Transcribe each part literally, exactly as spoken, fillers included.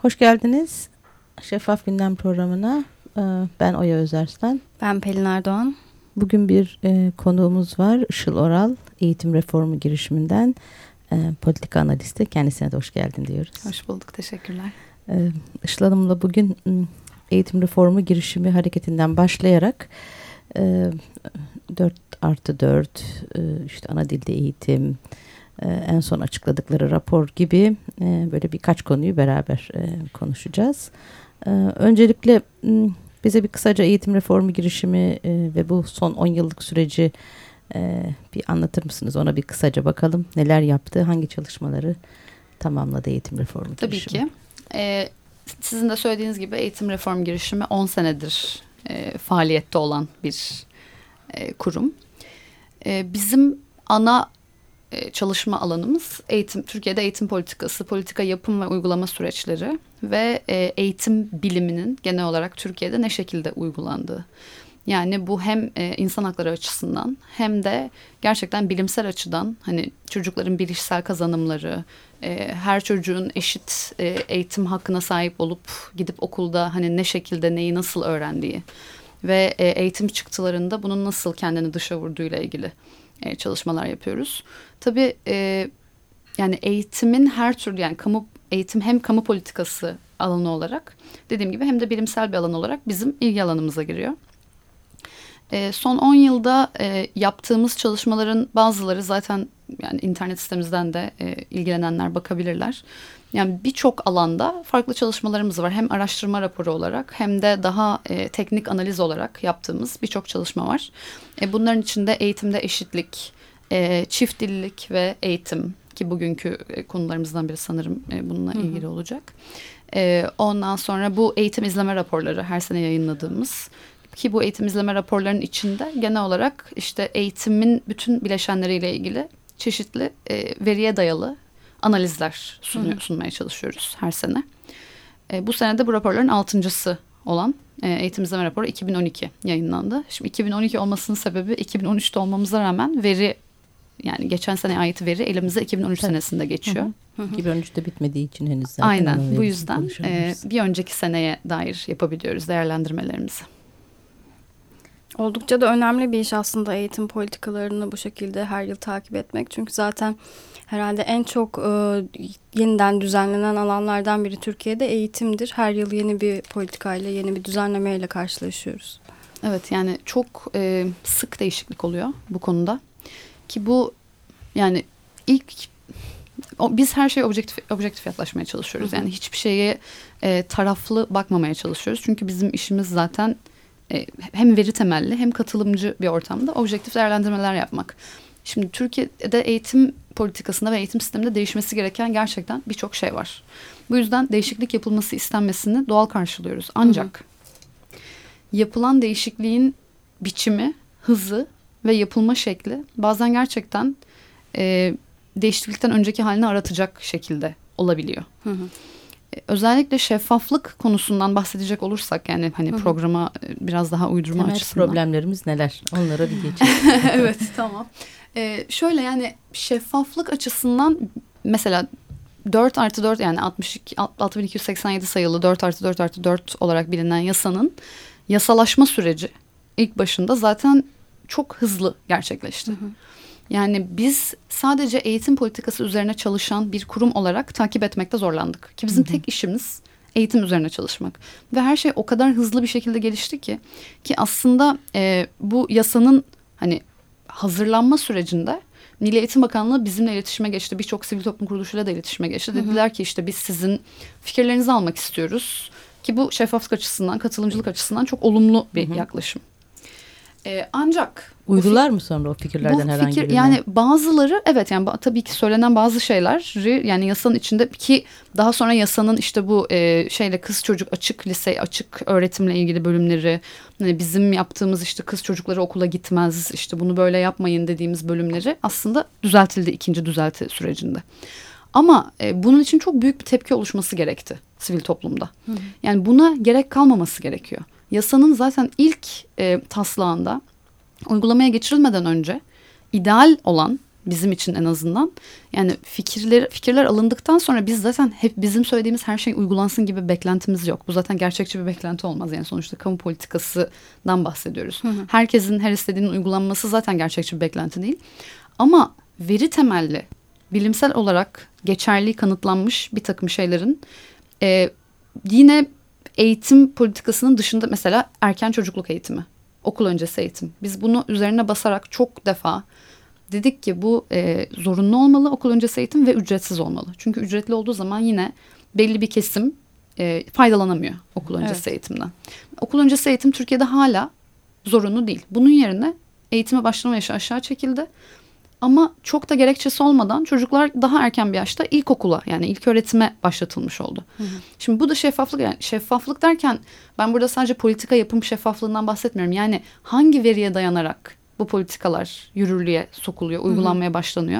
Hoş geldiniz Şeffaf Gündem programına. Ben Oya Özarslan. Ben Pelin Erdoğan. Bugün bir e, konuğumuz var. Işıl Oral, eğitim reformu girişiminden e, politika analisti. Kendisine de hoş geldin diyoruz. Hoş bulduk, teşekkürler. E, Işıl Hanım'la bugün eğitim reformu girişimi hareketinden başlayarak e, dört artı dört, e, işte ana dilde eğitim, e, en son açıkladıkları rapor gibi e, böyle birkaç konuyu beraber e, konuşacağız. E, öncelikle bize bir kısaca eğitim reformu girişimi e, ve bu son on yıllık süreci e, bir anlatır mısınız? Ona bir kısaca bakalım. Neler yaptı, hangi çalışmaları tamamladı eğitim reformu Tabii girişimi? Tabii ki. Ee, sizin de söylediğiniz gibi eğitim reformu girişimi on senedir e, faaliyette olan bir e, kurum. E, bizim ana e, çalışma alanımız eğitim, Türkiye'de eğitim politikası, politika yapım ve uygulama süreçleri ve e, eğitim biliminin genel olarak Türkiye'de ne şekilde uygulandığı. Yani bu hem e, insan hakları açısından hem de gerçekten bilimsel açıdan hani çocukların bilişsel kazanımları, e, her çocuğun eşit e, eğitim hakkına sahip olup gidip okulda hani ne şekilde neyi nasıl öğrendiği ve e, eğitim çıktılarında bunun nasıl kendini dışa vurduğuyla ilgili e, çalışmalar yapıyoruz. Tabii e, yani eğitimin her türlü yani kamu eğitim hem kamu politikası alanı olarak dediğim gibi hem de bilimsel bir alan olarak bizim ilgi alanımıza giriyor. E, son on yılda e, yaptığımız çalışmaların bazıları zaten yani internet sitemizden de e, ilgilenenler bakabilirler. Yani birçok alanda farklı çalışmalarımız var. Hem araştırma raporu olarak hem de daha e, teknik analiz olarak yaptığımız birçok çalışma var. E, bunların içinde eğitimde eşitlik, e, çift dillilik ve eğitim ki bugünkü e, konularımızdan biri sanırım e, bununla hı hı. ilgili olacak. E, ondan sonra bu eğitim izleme raporları her sene yayınladığımız. Ki bu eğitim izleme raporlarının içinde genel olarak işte eğitimin bütün bileşenleriyle ilgili çeşitli e, veriye dayalı analizler sunuyor, sunmaya çalışıyoruz her sene. E, bu sene de bu raporların altıncısı olan e, eğitim izleme raporu iki bin on iki yayınlandı. Şimdi iki bin on iki olmasının sebebi iki bin on üçte olmamıza rağmen veri yani geçen sene ait veri elimizde iki bin on üç evet. senesinde geçiyor. Hı hı. iki bin on üçte bitmediği için henüz zaten. Aynen bu yüzden e, bir önceki seneye dair yapabiliyoruz değerlendirmelerimizi. Oldukça da önemli bir iş aslında eğitim politikalarını bu şekilde her yıl takip etmek. Çünkü zaten herhalde en çok e, yeniden düzenlenen alanlardan biri Türkiye'de eğitimdir. Her yıl yeni bir politikayla, yeni bir düzenlemeyle karşılaşıyoruz. Evet yani çok e, sık değişiklik oluyor bu konuda. Ki bu yani ilk o, biz her şeye objektif, objektif yaklaşmaya çalışıyoruz. Hı hı. Yani hiçbir şeye e, taraflı bakmamaya çalışıyoruz. Çünkü bizim işimiz zaten hem veri temelli hem katılımcı bir ortamda objektif değerlendirmeler yapmak. Şimdi Türkiye'de eğitim politikasında ve eğitim sisteminde değişmesi gereken gerçekten birçok şey var. Bu yüzden değişiklik yapılması istenmesini doğal karşılıyoruz. Ancak hı hı. yapılan değişikliğin biçimi, hızı ve yapılma şekli bazen gerçekten e, değişiklikten önceki halini aratacak şekilde olabiliyor. Hı hı. Özellikle şeffaflık konusundan bahsedecek olursak yani hani Hı-hı. programa biraz daha uydurma temel açısından. problemlerimiz neler? Onlara bir geçelim. Evet tamam. Ee, şöyle yani şeffaflık açısından mesela dört artı dört yani altı bin iki yüz seksen yedi sayılı dört artı dört artı dört olarak bilinen yasanın yasalaşma süreci ilk başında zaten çok hızlı gerçekleşti. Hı hı. Yani biz sadece eğitim politikası üzerine çalışan bir kurum olarak takip etmekte zorlandık. Ki bizim hı hı. tek işimiz eğitim üzerine çalışmak. Ve her şey o kadar hızlı bir şekilde gelişti ki. Ki aslında e, bu yasanın hani hazırlanma sürecinde Milli Eğitim Bakanlığı bizimle iletişime geçti. Birçok sivil toplum kuruluşuyla da iletişime geçti. Hı hı. Dediler ki işte biz sizin fikirlerinizi almak istiyoruz. Ki bu şeffaflık açısından, katılımcılık açısından çok olumlu bir hı hı. yaklaşım. Ee, ancak uydular mı sonra o fikirlerden herhangi fikir, birine? Yani bazıları evet yani tabii ki söylenen bazı şeyler yani yasanın içinde ki daha sonra yasanın işte bu e, şeyle kız çocuk açık lise açık öğretimle ilgili bölümleri hani bizim yaptığımız işte kız çocukları okula gitmez işte bunu böyle yapmayın dediğimiz bölümleri aslında düzeltildi ikinci düzelti sürecinde. Ama e, bunun için çok büyük bir tepki oluşması gerekti sivil toplumda. Hı hı. Yani buna gerek kalmaması gerekiyor. Yasanın zaten ilk e, taslağında uygulamaya geçirilmeden önce ideal olan bizim için en azından. Yani fikirler fikirler alındıktan sonra biz zaten hep bizim söylediğimiz her şey uygulansın gibi bir beklentimiz yok. Bu zaten gerçekçi bir beklenti olmaz. Yani sonuçta kamu politikasından bahsediyoruz. Hı hı. Herkesin her istediğinin uygulanması zaten gerçekçi bir beklenti değil. Ama veri temelli, bilimsel olarak geçerli kanıtlanmış bir takım şeylerin e, yine eğitim politikasının dışında, mesela erken çocukluk eğitimi, okul öncesi eğitim. Biz bunu üzerine basarak çok defa dedik ki bu e, zorunlu olmalı okul öncesi eğitim ve ücretsiz olmalı. Çünkü ücretli olduğu zaman yine belli bir kesim e, faydalanamıyor okul öncesi evet. eğitimden. Okul öncesi eğitim Türkiye'de hala zorunlu değil. Bunun yerine eğitime başlama yaşı aşağı çekildi. Ama çok da gerekçesi olmadan çocuklar daha erken bir yaşta ilkokula, yani ilköğretime başlatılmış oldu. Hı hı. Şimdi bu da şeffaflık. Yani şeffaflık derken ben burada sadece politika yapım şeffaflığından bahsetmiyorum. Yani hangi veriye dayanarak bu politikalar yürürlüğe sokuluyor, uygulanmaya hı hı. başlanıyor?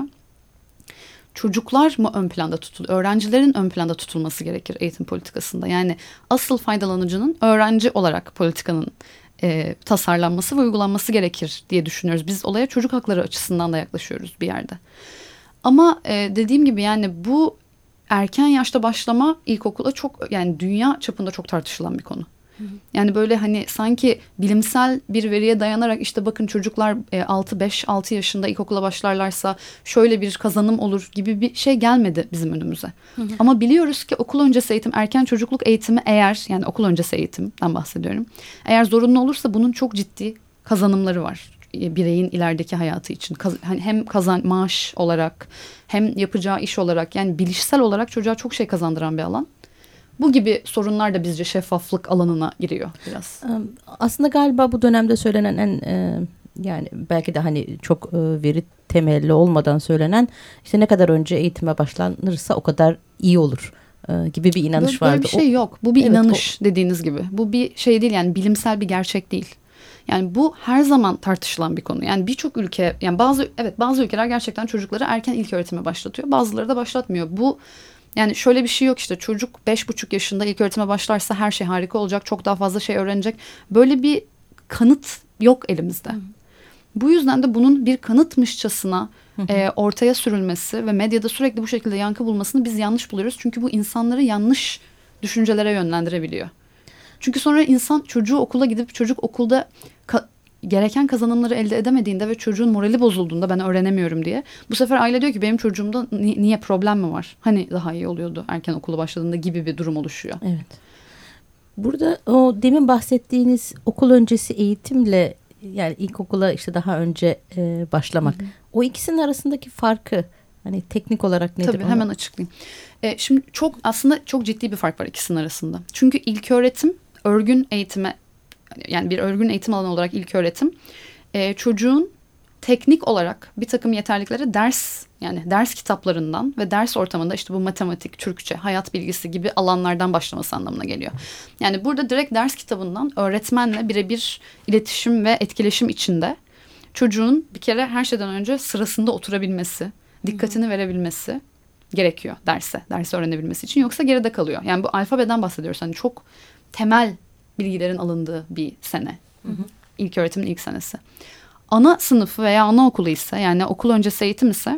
Çocuklar mı ön planda tutuluyor? Öğrencilerin ön planda tutulması gerekir eğitim politikasında. Yani asıl faydalanıcının öğrenci olarak politikanın E, tasarlanması ve uygulanması gerekir diye düşünüyoruz. Biz olaya çocuk hakları açısından da yaklaşıyoruz bir yerde. Ama e, dediğim gibi yani bu erken yaşta başlama ilkokula çok, yani dünya çapında çok tartışılan bir konu. Hı hı. Yani böyle hani sanki bilimsel bir veriye dayanarak işte bakın çocuklar e, altı beş altı yaşında ilkokula başlarlarsa şöyle bir kazanım olur gibi bir şey gelmedi bizim önümüze. Hı hı. Ama biliyoruz ki okul öncesi eğitim, erken çocukluk eğitimi eğer, yani okul öncesi eğitimden bahsediyorum. Eğer zorunlu olursa bunun çok ciddi kazanımları var bireyin ilerideki hayatı için. Kaz, hani hem kazan maaş olarak hem yapacağı iş olarak, yani bilişsel olarak çocuğa çok şey kazandıran bir alan. Bu gibi sorunlar da bizce şeffaflık alanına giriyor biraz. Aslında galiba bu dönemde söylenen en e, yani belki de hani çok e, veri temelli olmadan söylenen işte ne kadar önce eğitime başlanırsa o kadar iyi olur e, gibi bir inanış böyle, vardı. Böyle bir şey o, yok. Bu bir evet, inanış o, dediğiniz gibi. Bu bir şey değil, yani bilimsel bir gerçek değil. Yani bu her zaman tartışılan bir konu. Yani birçok ülke, yani bazı evet bazı ülkeler gerçekten çocukları erken ilköğretime başlatıyor. Bazıları da başlatmıyor. Bu Yani şöyle bir şey yok, işte çocuk beş buçuk yaşında ilköğretime başlarsa her şey harika olacak, çok daha fazla şey öğrenecek. Böyle bir kanıt yok elimizde. Hı. Bu yüzden de bunun bir kanıtmışçasına e, ortaya sürülmesi ve medyada sürekli bu şekilde yankı bulmasını biz yanlış buluyoruz. Çünkü bu insanları yanlış düşüncelere yönlendirebiliyor. Çünkü sonra insan çocuğu okula gidip çocuk okulda ka- gereken kazanımları elde edemediğinde ve çocuğun morali bozulduğunda ben öğrenemiyorum diye. Bu sefer aile diyor ki benim çocuğumda ni- niye problem mi var? Hani daha iyi oluyordu erken okula başladığında gibi bir durum oluşuyor. Evet. Burada o demin bahsettiğiniz okul öncesi eğitimle, yani ilkokula işte daha önce e, başlamak. Hı hı. O ikisinin arasındaki farkı hani teknik olarak nedir? Tabii onu? Hemen açıklayayım. E, şimdi çok aslında çok ciddi bir fark var ikisinin arasında. Çünkü ilköğretim örgün eğitime, yani bir örgün eğitim alanı olarak ilköğretim e, çocuğun teknik olarak bir takım yeterlilikleri ders, yani ders kitaplarından ve ders ortamında işte bu matematik, Türkçe, hayat bilgisi gibi alanlardan başlaması anlamına geliyor. Yani burada direkt ders kitabından öğretmenle birebir iletişim ve etkileşim içinde çocuğun bir kere her şeyden önce sırasında oturabilmesi, dikkatini verebilmesi gerekiyor derse, dersi öğrenebilmesi için, yoksa geride kalıyor. Yani bu alfabeden bahsediyoruz. Hani çok temel bilgilerin alındığı bir sene. Hı hı. İlköğretimin ilk senesi. Ana sınıfı veya anaokulu ise, yani okul öncesi eğitim ise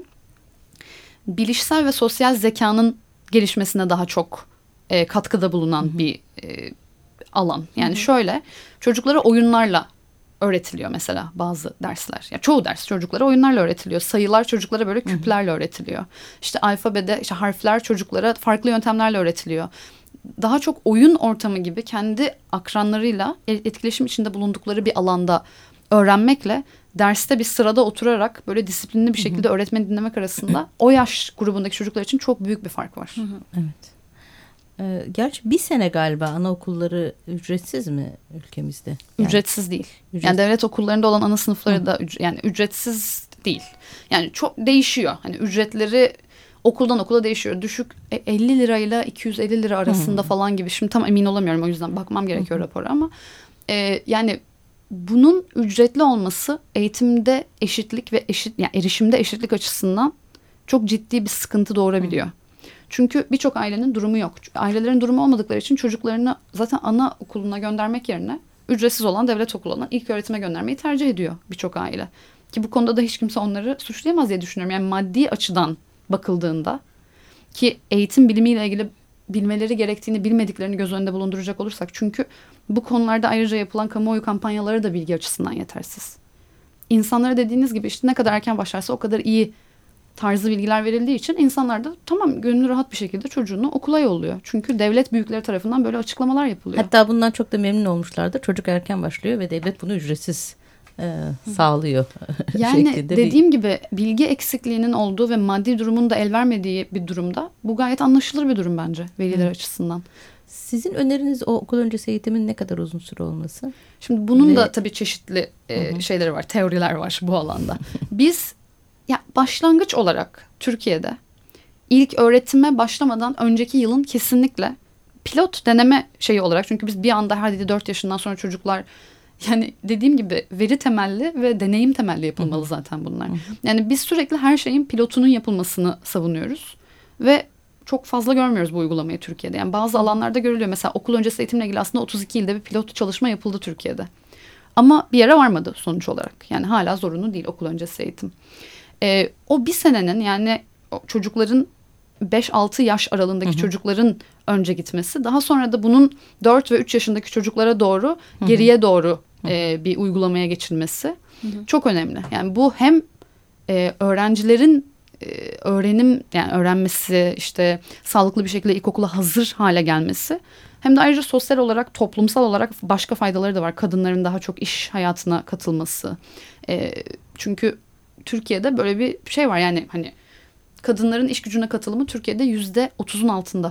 bilişsel ve sosyal zekanın gelişmesine daha çok e, katkıda bulunan hı hı. bir e, alan. Yani hı hı. şöyle, çocuklara oyunlarla öğretiliyor mesela bazı dersler. Ya çoğu ders çocuklara oyunlarla öğretiliyor. Sayılar çocuklara böyle küplerle öğretiliyor. İşte alfabede işte harfler çocuklara farklı yöntemlerle öğretiliyor. Daha çok oyun ortamı gibi kendi akranlarıyla etkileşim içinde bulundukları bir alanda öğrenmekle derste bir sırada oturarak böyle disiplinli bir şekilde öğretmeni dinlemek arasında o yaş grubundaki çocuklar için çok büyük bir fark var. Evet. Ee, gerçi bir sene galiba anaokulları ücretsiz mi ülkemizde? Yani, ücretsiz değil. Ücretsiz. Yani devlet okullarında olan ana sınıfları Hı. da üc- yani ücretsiz değil. Yani çok değişiyor. Hani ücretleri okuldan okula değişiyor. Düşük elli lirayla iki yüz elli lira arasında Hı. falan gibi. Şimdi tam emin olamıyorum, o yüzden bakmam gerekiyor Hı. rapora ama e, yani bunun ücretli olması eğitimde eşitlik ve eşit, yani erişimde eşitlik açısından çok ciddi bir sıkıntı doğurabiliyor. Hı. Çünkü birçok ailenin durumu yok. Ailelerin durumu olmadıkları için çocuklarını zaten ana okuluna göndermek yerine ücretsiz olan devlet okuluna ilk öğretime göndermeyi tercih ediyor birçok aile. Ki bu konuda da hiç kimse onları suçlayamaz diye düşünüyorum. Yani maddi açıdan bakıldığında ki eğitim bilimiyle ilgili bilmeleri gerektiğini bilmediklerini göz önünde bulunduracak olursak. Çünkü bu konularda ayrıca yapılan kamuoyu kampanyaları da bilgi açısından yetersiz. İnsanlara dediğiniz gibi işte ne kadar erken başlarsa o kadar iyi tarzı bilgiler verildiği için insanlar da tamam gönlü rahat bir şekilde çocuğunu okula yolluyor. Çünkü devlet büyükleri tarafından böyle açıklamalar yapılıyor. Hatta bundan çok da memnun olmuşlardır. Çocuk erken başlıyor ve devlet bunu ücretsiz e, sağlıyor. Yani dediğim bir... gibi bilgi eksikliğinin olduğu ve maddi durumun da el vermediği bir durumda bu gayet anlaşılır bir durum bence veliler Hı. açısından. Sizin öneriniz o okul öncesi eğitimin ne kadar uzun süre olması? Şimdi bunun ve... da tabii çeşitli e, şeyleri var, teoriler var bu alanda. Biz ya başlangıç olarak Türkiye'de ilk öğretime başlamadan önceki yılın kesinlikle pilot deneme şeyi olarak, çünkü biz bir anda her dedi dört yaşından sonra çocuklar, yani dediğim gibi veri temelli ve deneyim temelli yapılmalı Hı-hı. zaten bunlar. Hı-hı. Yani biz sürekli her şeyin pilotunun yapılmasını savunuyoruz ve çok fazla görmüyoruz bu uygulamayı Türkiye'de. Yani bazı alanlarda görülüyor. Mesela okul öncesi eğitimle ilgili aslında otuz iki ilde bir pilot çalışma yapıldı Türkiye'de. Ama bir yere varmadı sonuç olarak. Yani hala zorunlu değil okul öncesi eğitim. Ee, o bir senenin, yani çocukların beş altı yaş aralığındaki Hı-hı. çocukların önce gitmesi, daha sonra da bunun dört ve üç yaşındaki çocuklara doğru Hı-hı. geriye doğru e, bir uygulamaya geçilmesi Hı-hı. çok önemli. Yani bu hem e, öğrencilerin e, öğrenim yani öğrenmesi, işte sağlıklı bir şekilde ilkokula hazır hale gelmesi, hem de ayrıca sosyal olarak, toplumsal olarak başka faydaları da var. Kadınların daha çok iş hayatına katılması. E, çünkü Türkiye'de böyle bir şey var, yani hani kadınların iş gücüne katılımı Türkiye'de yüzde otuzun altında.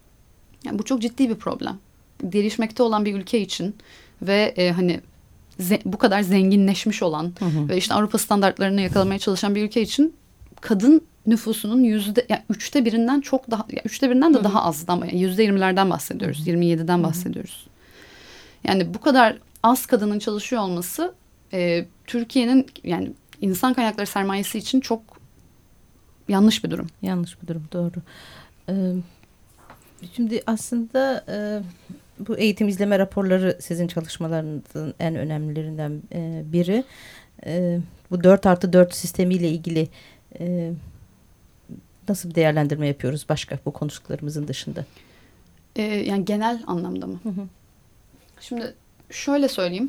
Yani bu çok ciddi bir problem. Gelişmekte olan bir ülke için ve e, hani ze- bu kadar zenginleşmiş olan hı hı. ve işte Avrupa standartlarını yakalamaya çalışan bir ülke için kadın nüfusunun yüzde yani üçte birinden çok daha, yani üçte birinden de hı hı. daha az, ama yani yüzde yirmilerden bahsediyoruz, hı hı. yirmi yediden hı hı. bahsediyoruz. Yani bu kadar az kadının çalışıyor olması e, Türkiye'nin yani insan kaynakları sermayesi için çok yanlış bir durum. Yanlış bir durum, doğru. Ee, şimdi aslında e, bu eğitim izleme raporları sizin çalışmalarınızın en önemlilerinden e, biri. E, bu dört artı dört sistemiyle ilgili e, nasıl bir değerlendirme yapıyoruz başka bu konuştuklarımızın dışında? E, yani genel anlamda mı? Hı hı. Şimdi şöyle söyleyeyim.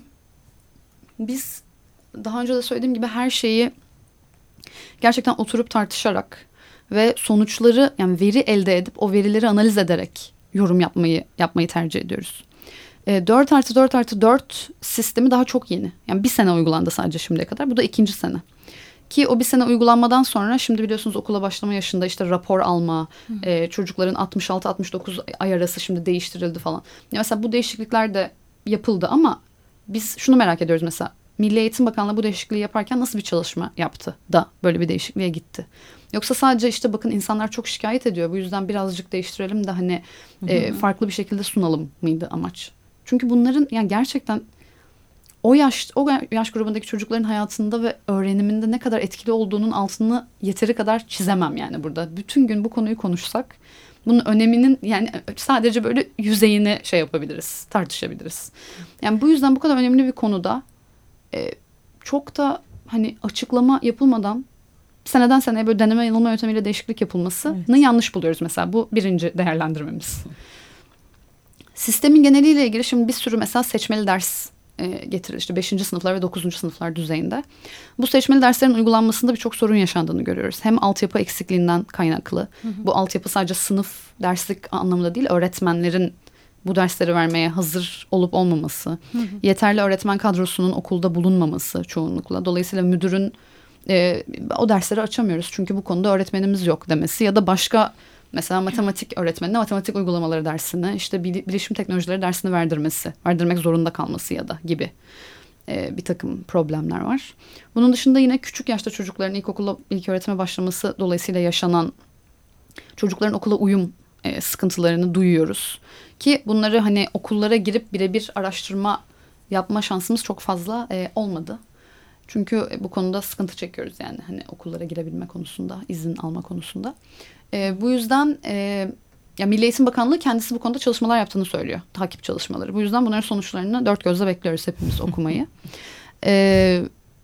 Biz daha önce de söylediğim gibi her şeyi gerçekten oturup tartışarak ve sonuçları, yani veri elde edip o verileri analiz ederek yorum yapmayı yapmayı tercih ediyoruz. E, dört artı dört artı dört sistemi daha çok yeni. Yani bir sene uygulandı sadece şimdiye kadar. Bu da ikinci sene. Ki o bir sene uygulanmadan sonra şimdi biliyorsunuz okula başlama yaşında işte rapor alma, e, çocukların altmış altı altmış dokuz ay arası şimdi değiştirildi falan. Ya mesela bu değişiklikler de yapıldı ama biz şunu merak ediyoruz mesela. Milli Eğitim Bakanlığı bu değişikliği yaparken nasıl bir çalışma yaptı da böyle bir değişikliğe gitti? Yoksa sadece işte bakın insanlar çok şikayet ediyor, bu yüzden birazcık değiştirelim de hani e, farklı bir şekilde sunalım mıydı amaç? Çünkü bunların yani gerçekten o yaş o yaş grubundaki çocukların hayatında ve öğreniminde ne kadar etkili olduğunun altını yeteri kadar çizemem yani burada. Bütün gün bu konuyu konuşsak bunun öneminin yani sadece böyle yüzeyini şey yapabiliriz, tartışabiliriz. Yani bu yüzden bu kadar önemli bir konuda e, çok da hani açıklama yapılmadan seneden seneye böyle deneme yanılma yöntemiyle değişiklik yapılmasını evet. yanlış buluyoruz mesela. Bu birinci değerlendirmemiz. Sistemin geneliyle ilgili şimdi bir sürü mesela seçmeli ders e, getirir. İşte beşinci sınıflar ve dokuzuncu sınıflar düzeyinde. Bu seçmeli derslerin uygulanmasında birçok sorun yaşandığını görüyoruz. Hem altyapı eksikliğinden kaynaklı. Hı hı. Bu altyapı sadece sınıf derslik anlamında değil, öğretmenlerin bu dersleri vermeye hazır olup olmaması. Hı hı. Yeterli öğretmen kadrosunun okulda bulunmaması çoğunlukla. Dolayısıyla müdürün e, o dersleri açamıyoruz çünkü bu konuda öğretmenimiz yok demesi ya da başka mesela matematik öğretmenine matematik uygulamaları dersini, işte bilişim teknolojileri dersini verdirmesi, verdirmek zorunda kalması ya da gibi e, bir takım problemler var. Bunun dışında yine küçük yaşta çocukların ilkokula, ilköğretime başlaması dolayısıyla yaşanan çocukların okula uyum e, sıkıntılarını duyuyoruz. Ki bunları hani okullara girip birebir araştırma yapma şansımız çok fazla e, olmadı. Çünkü bu konuda sıkıntı çekiyoruz yani hani okullara girebilme konusunda, izin alma konusunda. E, bu yüzden e, ya Milli Eğitim Bakanlığı kendisi bu konuda çalışmalar yaptığını söylüyor. Takip çalışmaları. Bu yüzden bunların sonuçlarını dört gözle bekliyoruz hepimiz okumayı. e,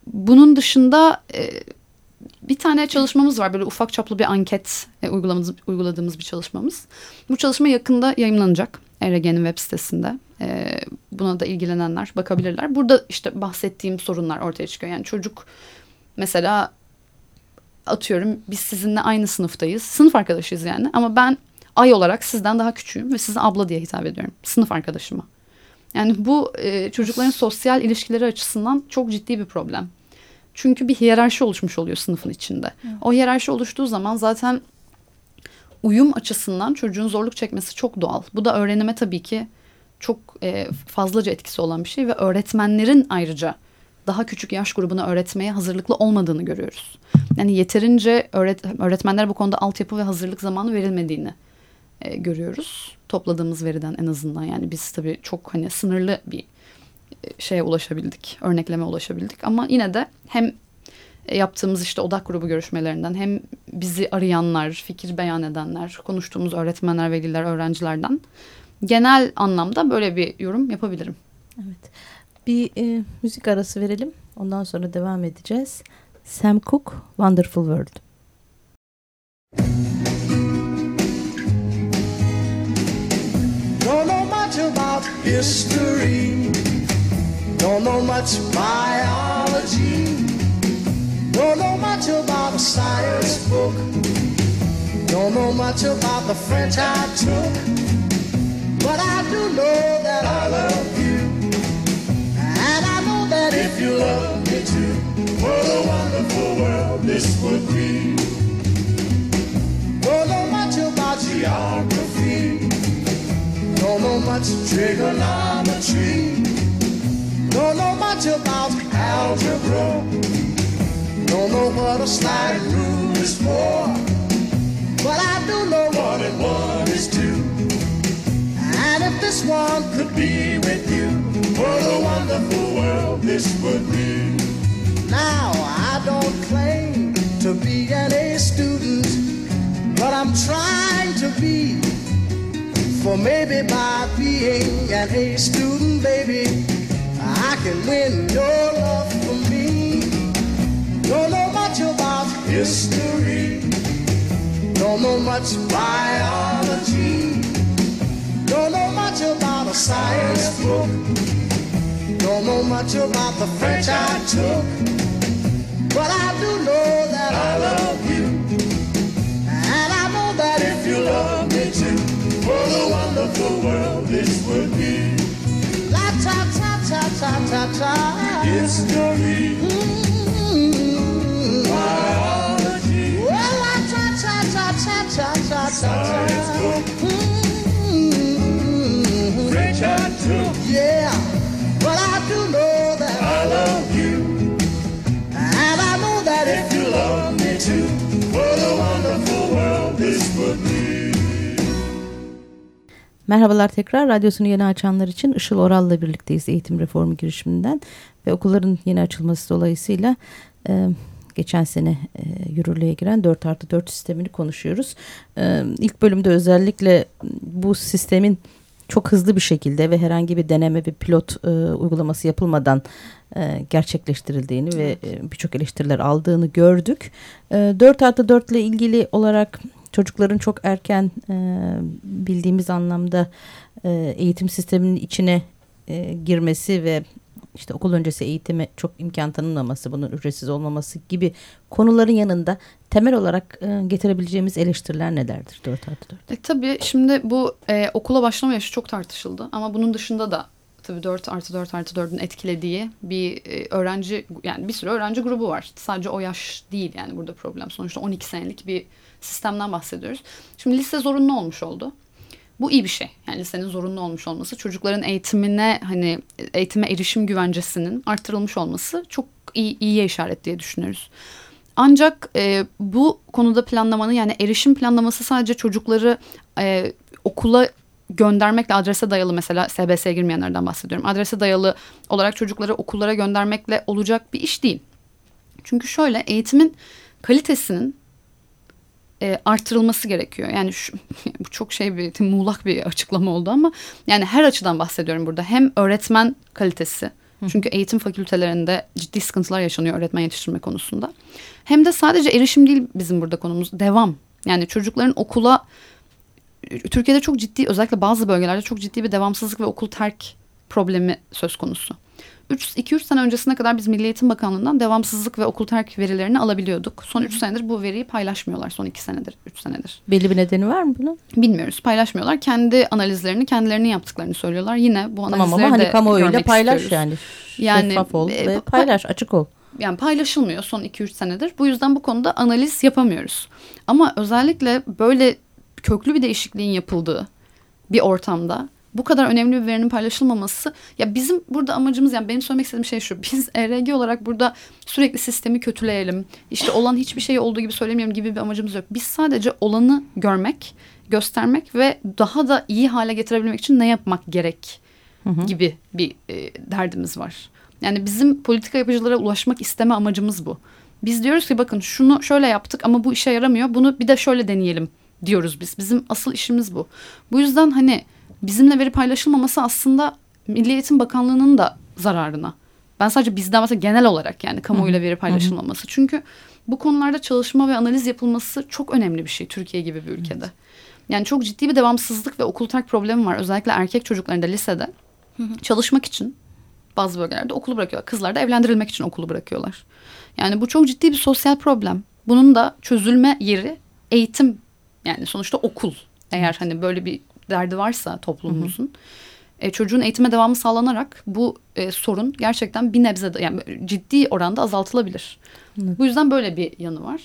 bunun dışında e, bir tane çalışmamız var. Böyle ufak çaplı bir anket e, uyguladığımız, uyguladığımız bir çalışmamız. Bu çalışma yakında yayımlanacak E R G'nin web sitesinde. E, buna da ilgilenenler bakabilirler. Burada işte bahsettiğim sorunlar ortaya çıkıyor. Yani çocuk mesela atıyorum biz sizinle aynı sınıftayız. Sınıf arkadaşıyız yani. Ama ben ay olarak sizden daha küçüğüm ve size abla diye hitap ediyorum. Sınıf arkadaşıma. Yani bu e, çocukların sosyal ilişkileri açısından çok ciddi bir problem. Çünkü bir hiyerarşi oluşmuş oluyor sınıfın içinde. Evet. O hiyerarşi oluştuğu zaman zaten uyum açısından çocuğun zorluk çekmesi çok doğal. Bu da öğrenime tabii ki çok e, fazlaca etkisi olan bir şey ve öğretmenlerin ayrıca daha küçük yaş grubuna öğretmeye hazırlıklı olmadığını görüyoruz. Yani yeterince öğret öğretmenler bu konuda altyapı ve hazırlık zamanı verilmediğini e, görüyoruz. Topladığımız veriden en azından. Yani biz tabii çok hani sınırlı bir şeye ulaşabildik, örnekleme ulaşabildik. Ama yine de hem yaptığımız işte odak grubu görüşmelerinden hem bizi arayanlar, fikir beyan edenler, konuştuğumuz öğretmenler, veliler, öğrencilerden genel anlamda böyle bir yorum yapabilirim. Evet. Bir e, müzik arası verelim. Ondan sonra devam edeceğiz. Sam Cooke, Wonderful World. Don't know much about history. Don't know much biology. Don't know much about a science book. Don't know much about the French I took. But I do know that I love you. And I know that if you love me too, what a wonderful world this would be. Don't know much about geography. Don't know much trigonometry. Don't know much about algebra. Don't know what a slide rule is for. But I do know one and one is two. And if this one could be with you, what a wonderful world this would be. Now I don't claim to be an A student, but I'm trying to be. For maybe by being an A student, baby, I can win your love for me. Don't know much about history. Don't know much biology. Don't know much about a science book. Don't know much about the French I took. But I do know that I love you. And I know that if you love me too, what a wonderful world this would be. La ta ta ta ta ta ta. History. Mm-hmm. Biology. Well, la ta ta ta ta ta ta ta. Science book. Mm-hmm. French I took. Yeah, but I do know that I love you. And I know that if you love me too, what a wonderful world this would be. Merhabalar tekrar. Radyosunu yeni açanlar için Işıl Oral'la birlikteyiz eğitim reformu girişiminden ve okulların yeni açılması dolayısıyla e, geçen sene e, yürürlüğe giren dört artı dört sistemini konuşuyoruz. E, ilk bölümde özellikle bu sistemin çok hızlı bir şekilde ve herhangi bir deneme bir pilot e, uygulaması yapılmadan e, gerçekleştirildiğini ve e, birçok eleştiriler aldığını gördük. E, dört artı dört ile ilgili olarak çocukların çok erken e, bildiğimiz anlamda e, eğitim sisteminin içine e, girmesi ve işte okul öncesi eğitime çok imkan tanınmaması, bunun ücretsiz olmaması gibi konuların yanında temel olarak e, getirebileceğimiz eleştiriler nelerdir dört artı dört? E, tabii şimdi bu e, okula başlama yaşı çok tartışıldı ama bunun dışında da tabii dört artı dört artı dördün etkilediği bir e, öğrenci, yani bir sürü öğrenci grubu var. Sadece o yaş değil yani burada problem. Sonuçta on iki senelik bir sistemden bahsediyoruz. Şimdi lise zorunlu olmuş oldu. Bu iyi bir şey. Yani lisenin zorunlu olmuş olması, çocukların eğitimine hani eğitime erişim güvencesinin artırılmış olması çok iyi, iyiye işaret diye düşünüyoruz. Ancak e, bu konuda planlamanın, yani erişim planlaması sadece çocukları e, okula göndermekle, adrese dayalı, mesela S B S'ye girmeyenlerden bahsediyorum. Adrese dayalı olarak çocukları okullara göndermekle olacak bir iş değil. Çünkü şöyle, eğitimin kalitesinin E, artırılması gerekiyor. Yani şu, bu çok şey bir muğlak bir açıklama oldu ama yani her açıdan bahsediyorum burada. Hem öğretmen kalitesi, Çünkü eğitim fakültelerinde ciddi sıkıntılar yaşanıyor öğretmen yetiştirme konusunda. Hem de sadece erişim değil bizim burada konumuz, devam. Yani çocukların okula, Türkiye'de çok ciddi, özellikle bazı bölgelerde çok ciddi bir devamsızlık ve okul terk problemi söz konusu. iki üç sene öncesine kadar biz Milli Eğitim Bakanlığı'ndan devamsızlık ve okul terk verilerini alabiliyorduk. Son üç senedir bu veriyi paylaşmıyorlar. Son iki senedir, üç senedir. Belli bir nedeni var mı bunun? Bilmiyoruz, paylaşmıyorlar. Kendi analizlerini, kendilerinin yaptıkları söylüyorlar. Yine bu analizleri tamam, ama de hani kamuoyuyla paylaş istiyoruz. yani. Yani şeffaf ol e, ve paylaş, açık ol. Yani paylaşılmıyor son iki üç senedir. Bu yüzden bu konuda analiz yapamıyoruz. Ama özellikle böyle köklü bir değişikliğin yapıldığı bir ortamda bu kadar önemli bir verinin paylaşılmaması, ya bizim burada amacımız, yani benim söylemek istediğim şey şu: biz E R G olarak burada sürekli sistemi kötüleyelim, işte olan hiçbir şey olduğu gibi söylemeyelim gibi bir amacımız yok. Biz sadece olanı görmek, göstermek ve daha da iyi hale getirebilmek için ne yapmak gerek hı hı. gibi bir e, derdimiz var. Yani bizim politika yapıcılara ulaşmak isteme amacımız bu. Biz diyoruz ki bakın şunu şöyle yaptık ama bu işe yaramıyor, bunu bir de şöyle deneyelim diyoruz biz. Bizim asıl işimiz bu. Bu yüzden hani bizimle veri paylaşılmaması aslında Milli Eğitim Bakanlığı'nın da zararına. Ben sadece bizden mesela genel olarak, yani kamuoyuyla veri paylaşılmaması. Çünkü bu konularda çalışma ve analiz yapılması çok önemli bir şey Türkiye gibi bir ülkede. Evet. Yani çok ciddi bir devamsızlık ve okul terk problemi var. Özellikle erkek çocuklarında lisede hı hı. çalışmak için bazı bölgelerde okulu bırakıyorlar. Kızlar da evlendirilmek için okulu bırakıyorlar. Yani bu çok ciddi bir sosyal problem. Bunun da çözülme yeri eğitim, yani sonuçta okul. Eğer hani böyle bir derdi varsa toplumumuzun, hı hı. E, çocuğun eğitime devamı sağlanarak bu e, sorun gerçekten bir nebze, yani ciddi oranda azaltılabilir. Hı. Bu yüzden böyle bir yanı var.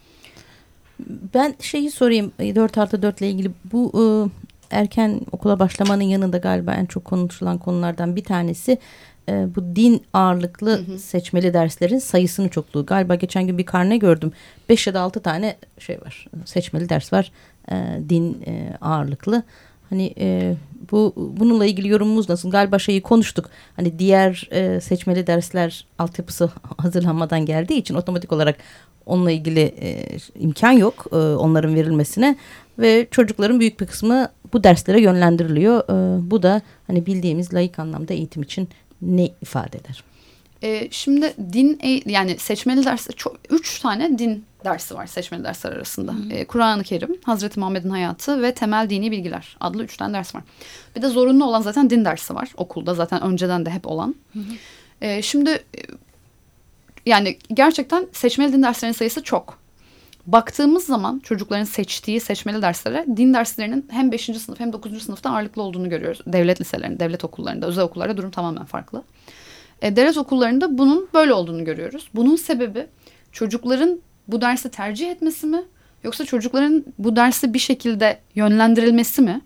Ben şeyi sorayım, dört artı dört ile ilgili bu e, erken okula başlamanın yanında galiba en çok konuşulan konulardan bir tanesi e, bu din ağırlıklı hı hı. seçmeli derslerin sayısının çokluğu. Galiba geçen gün bir karne gördüm, beş ya da altı tane şey var, seçmeli ders var e, din e, ağırlıklı. Hani e, bu bununla ilgili yorumumuz nasıl? Galiba şeyi konuştuk. Hani diğer e, seçmeli dersler altyapısı hazırlanmadan geldiği için otomatik olarak onunla ilgili e, imkan yok e, onların verilmesine ve çocukların büyük bir kısmı bu derslere yönlendiriliyor. E, bu da hani bildiğimiz laik anlamda eğitim için ne ifade eder? E, şimdi din, yani seçmeli ders, çok, üç tane din dersi var seçmeli dersler arasında. E, Kur'an-ı Kerim, Hazreti Muhammed'in hayatı ve temel dini bilgiler adlı üç tane ders var. Bir de zorunlu olan zaten din dersi var okulda, zaten önceden de hep olan. Hı hı. E, şimdi yani gerçekten seçmeli din derslerinin sayısı çok. Baktığımız zaman çocukların seçtiği seçmeli derslere din derslerinin hem beşinci sınıf hem dokuzuncu sınıfta ağırlıklı olduğunu görüyoruz. Devlet liselerinde, devlet okullarında, özel okullarda durum tamamen farklı. E, devlet okullarında bunun böyle olduğunu görüyoruz. Bunun sebebi çocukların bu dersi tercih etmesi mi? Yoksa çocukların bu dersi bir şekilde yönlendirilmesi mi?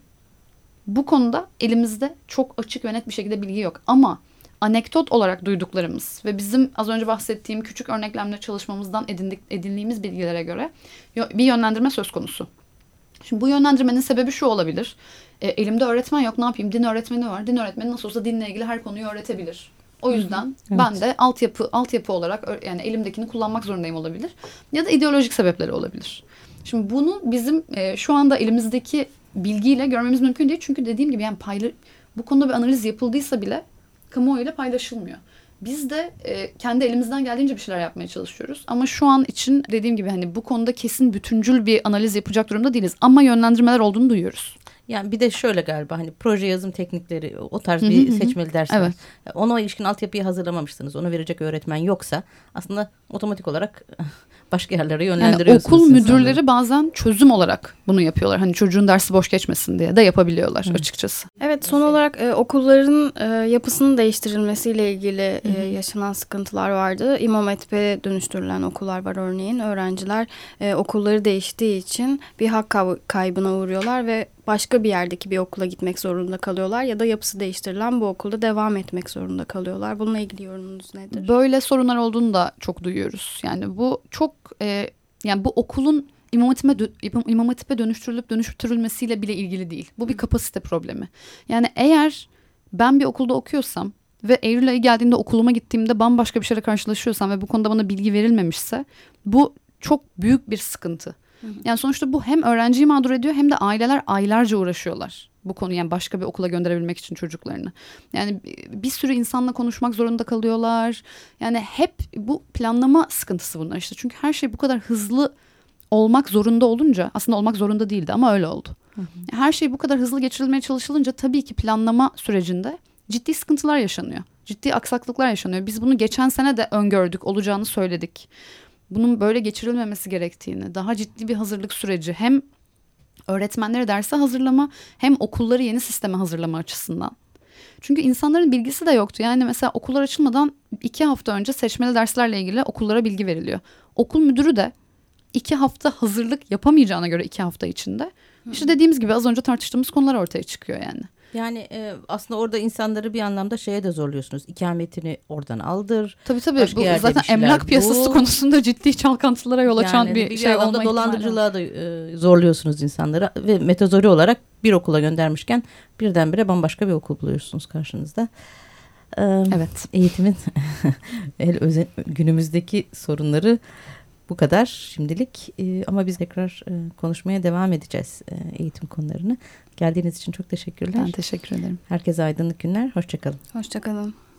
Bu konuda elimizde çok açık ve net bir şekilde bilgi yok. Ama anekdot olarak duyduklarımız ve bizim az önce bahsettiğim küçük örneklemle çalışmamızdan edindik, edindiğimiz bilgilere göre bir yönlendirme söz konusu. Şimdi bu yönlendirmenin sebebi şu olabilir. E, elimde öğretmen yok, ne yapayım? Din öğretmeni var. Din öğretmeni nasıl olsa dinle ilgili her konuyu öğretebilir. O yüzden evet. ben de altyapı altyapı olarak yani elimdekini kullanmak zorundayım olabilir. Ya da ideolojik sebepleri olabilir. Şimdi bunu bizim e, şu anda elimizdeki bilgiyle görmemiz mümkün değil. Çünkü dediğim gibi yani payla, bu konuda bir analiz yapıldıysa bile kamuoyuyla paylaşılmıyor. Biz de e, kendi elimizden geldiğince bir şeyler yapmaya çalışıyoruz. Ama şu an için dediğim gibi hani bu konuda kesin bütüncül bir analiz yapacak durumda değiliz. Ama yönlendirmeler olduğunu duyuyoruz. Yani bir de şöyle galiba hani proje yazım teknikleri, o tarz bir hı hı. seçmeli ders evet. var. Ona ilişkin altyapıyı hazırlamamışsınız. Onu verecek öğretmen yoksa aslında otomatik olarak başka yerlere yönlendiriyorsunuz. Yani okul müdürleri sanırım. Bazen çözüm olarak bunu yapıyorlar. Hani çocuğun dersi boş geçmesin diye de yapabiliyorlar hı. açıkçası. Evet, son olarak e, okulların e, yapısının değiştirilmesiyle ilgili e, yaşanan sıkıntılar vardı. İmam Hatip'e dönüştürülen okullar var örneğin. Öğrenciler e, okulları değiştiği için bir hak kaybına uğruyorlar ve başka bir yerdeki bir okula gitmek zorunda kalıyorlar ya da yapısı değiştirilen bu okulda devam etmek zorunda kalıyorlar. Bununla ilgili yorumunuz nedir? Böyle sorunlar olduğunu da çok duyuyoruz. Yani bu çok e, yani bu okulun İmam Hatip'e, İmam Hatip'e dönüştürülüp dönüştürülmesiyle bile ilgili değil. Bu bir kapasite problemi. Yani eğer ben bir okulda okuyorsam ve Eylül ayı geldiğinde okuluma gittiğimde bambaşka bir şeyle karşılaşıyorsam ve bu konuda bana bilgi verilmemişse bu çok büyük bir sıkıntı. Yani sonuçta bu hem öğrenciyi mağdur ediyor hem de aileler aylarca uğraşıyorlar. bu konu, yani başka bir okula gönderebilmek için çocuklarını. Yani bir sürü insanla konuşmak zorunda kalıyorlar. Yani hep bu planlama sıkıntısı bunlar işte. Çünkü her şey bu kadar hızlı olmak zorunda olunca, aslında olmak zorunda değildi ama öyle oldu. Hı hı. Her şey bu kadar hızlı geçirilmeye çalışılınca tabii ki planlama sürecinde ciddi sıkıntılar yaşanıyor. Ciddi aksaklıklar yaşanıyor. Biz bunu geçen sene de öngördük, olacağını söyledik. Bunun böyle geçirilmemesi gerektiğini, daha ciddi bir hazırlık süreci, hem öğretmenleri derse hazırlama hem okulları yeni sisteme hazırlama açısından. Çünkü insanların bilgisi de yoktu. Yani mesela okullar açılmadan iki hafta önce seçmeli derslerle ilgili okullara bilgi veriliyor. Okul müdürü de iki hafta hazırlık yapamayacağına göre iki hafta içinde işte dediğimiz gibi az önce tartıştığımız konular ortaya çıkıyor yani. Yani e, aslında orada insanları bir anlamda şeye de zorluyorsunuz. İkametini oradan aldır. Tabii tabii. Bu zaten emlak piyasası bu. konusunda ciddi çalkantılara yol açan yani bir, bir şey olma dolandırıcılığa da e, zorluyorsunuz insanları ve metazori olarak bir okula göndermişken birdenbire bambaşka bir okul buluyorsunuz karşınızda. Ee, evet. Eğitimin özen, günümüzdeki sorunları bu kadar şimdilik ee, ama biz tekrar e, konuşmaya devam edeceğiz e, eğitim konularını. Geldiğiniz için çok teşekkürler. Ben teşekkür ederim. Herkese aydınlık günler. Hoşça kalın. Hoşça kalın.